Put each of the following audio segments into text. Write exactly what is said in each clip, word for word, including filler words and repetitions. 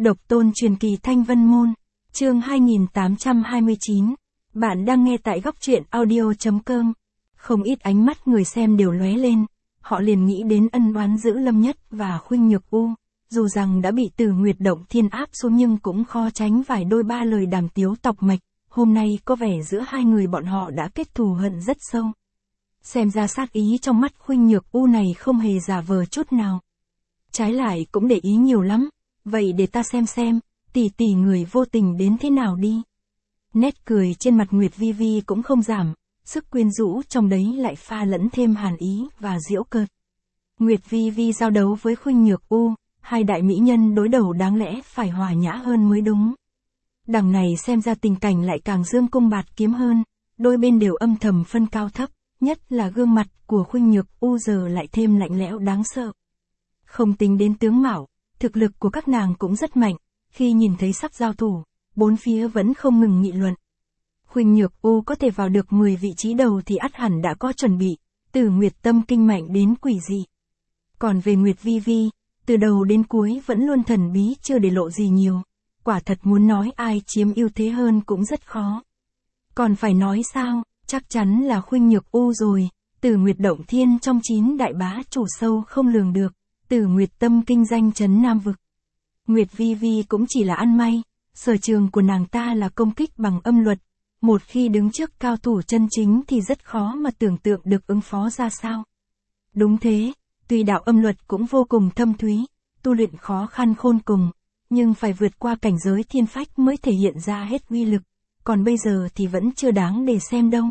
Độc tôn truyền kỳ Thanh Vân Môn, chương hai nghìn tám trăm hai mươi chín. Bạn đang nghe tại góc truyện audio.com. Không ít ánh mắt người xem đều lóe lên, họ liền nghĩ đến ân oán giữa Lâm Nhất và Khuynh Nhược U. Dù rằng đã bị Từ Nguyệt Động Thiên áp xuống nhưng cũng khó tránh vài đôi ba lời đàm tiếu tọc mạch, hôm nay có vẻ giữa hai người bọn họ đã kết thù hận rất sâu. Xem ra sát ý trong mắt Khuynh Nhược U này không hề giả vờ chút nào. Trái lại cũng để ý nhiều lắm, vậy để ta xem xem, tỷ tỷ người vô tình đến thế nào đi. Nét cười trên mặt Nguyệt Vi Vi cũng không giảm, sức quyến rũ trong đấy lại pha lẫn thêm hàn ý và giễu cợt. Nguyệt Vi Vi giao đấu với Khuynh Nhược U, hai đại mỹ nhân đối đầu đáng lẽ phải hòa nhã hơn mới đúng. Đằng này xem ra tình cảnh lại càng dương cung bạt kiếm hơn, đôi bên đều âm thầm phân cao thấp, nhất là gương mặt của Khuynh Nhược U giờ lại thêm lạnh lẽo đáng sợ. Không tính đến tướng mạo, thực lực của các nàng cũng rất mạnh, khi nhìn thấy sắp giao thủ, bốn phía vẫn không ngừng nghị luận. Khuynh Nhược U có thể vào được mười vị trí đầu thì ắt hẳn đã có chuẩn bị, từ Nguyệt Tâm Kinh mạnh đến quỷ dị. Còn về Nguyệt Vi Vi, từ đầu đến cuối vẫn luôn thần bí chưa để lộ gì nhiều, quả thật muốn nói ai chiếm ưu thế hơn cũng rất khó. Còn phải nói sao, chắc chắn là Khuynh Nhược U rồi, Từ Nguyệt Động Thiên trong chín đại bá chủ sâu không lường được, Từ Nguyệt Tâm Kinh danh chấn Nam Vực. Nguyệt Vi Vi cũng chỉ là ăn may, sở trường của nàng ta là công kích bằng âm luật, một khi đứng trước cao thủ chân chính thì rất khó mà tưởng tượng được ứng phó ra sao. Đúng thế, tuy đạo âm luật cũng vô cùng thâm thúy, tu luyện khó khăn khôn cùng, nhưng phải vượt qua cảnh giới thiên phách mới thể hiện ra hết uy lực, còn bây giờ thì vẫn chưa đáng để xem đâu.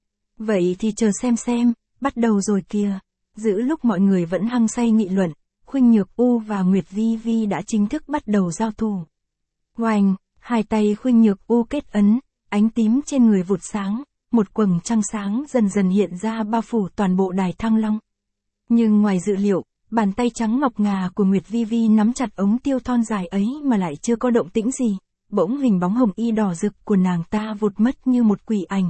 Vậy thì chờ xem xem, bắt đầu rồi kìa. Giữa lúc mọi người vẫn hăng say nghị luận, Khuynh Nhược U và Nguyệt Vi Vi đã chính thức bắt đầu giao thủ. Oanh, hai tay Khuynh Nhược U kết ấn, ánh tím trên người vụt sáng, một quầng trăng sáng dần dần hiện ra bao phủ toàn bộ đài Thăng Long. Nhưng ngoài dự liệu, bàn tay trắng ngọc ngà của Nguyệt Vi Vi nắm chặt ống tiêu thon dài ấy mà lại chưa có động tĩnh gì, bỗng hình bóng hồng y đỏ rực của nàng ta vụt mất như một quỷ ảnh.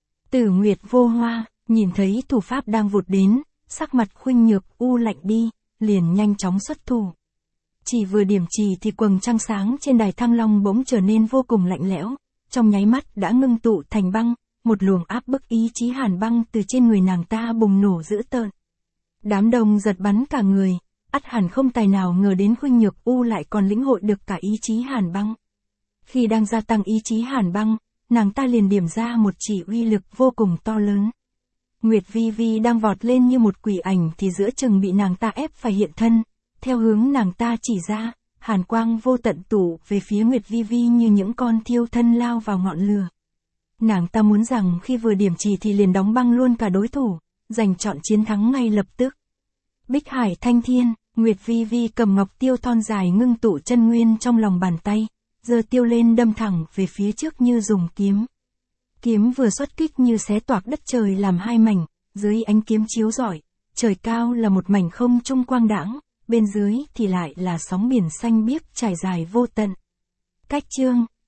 Tử Nguyệt Vô Hoa, nhìn thấy thủ pháp đang vụt đến, sắc mặt Khuynh Nhược U lạnh đi, liền nhanh chóng xuất thủ. Chỉ vừa điểm trì thì quầng trăng sáng trên đài Thăng Long bỗng trở nên vô cùng lạnh lẽo, trong nháy mắt đã ngưng tụ thành băng, một luồng áp bức ý chí hàn băng từ trên người nàng ta bùng nổ dữ tợn. Đám đông giật bắn cả người, ắt hẳn không tài nào ngờ đến Khuynh Nhược U lại còn lĩnh hội được cả ý chí hàn băng. Khi đang gia tăng ý chí hàn băng, nàng ta liền điểm ra một chỉ uy lực vô cùng to lớn. Nguyệt Vi Vi đang vọt lên như một quỷ ảnh thì giữa chừng bị nàng ta ép phải hiện thân, theo hướng nàng ta chỉ ra, hàn quang vô tận tụ về phía Nguyệt Vi Vi như những con thiêu thân lao vào ngọn lửa. Nàng ta muốn rằng khi vừa điểm trì thì liền đóng băng luôn cả đối thủ, giành chọn chiến thắng ngay lập tức. Bích Hải Thanh Thiên, Nguyệt Vi Vi cầm ngọc tiêu thon dài ngưng tụ chân nguyên trong lòng bàn tay, giơ tiêu lên đâm thẳng về phía trước như dùng kiếm. Kiếm vừa xuất kích như xé toạc đất trời làm hai mảnh, dưới ánh kiếm chiếu rọi, trời cao là một mảnh không trung quang đãng, bên dưới thì lại là sóng biển xanh biếc trải dài vô tận. Cách chương,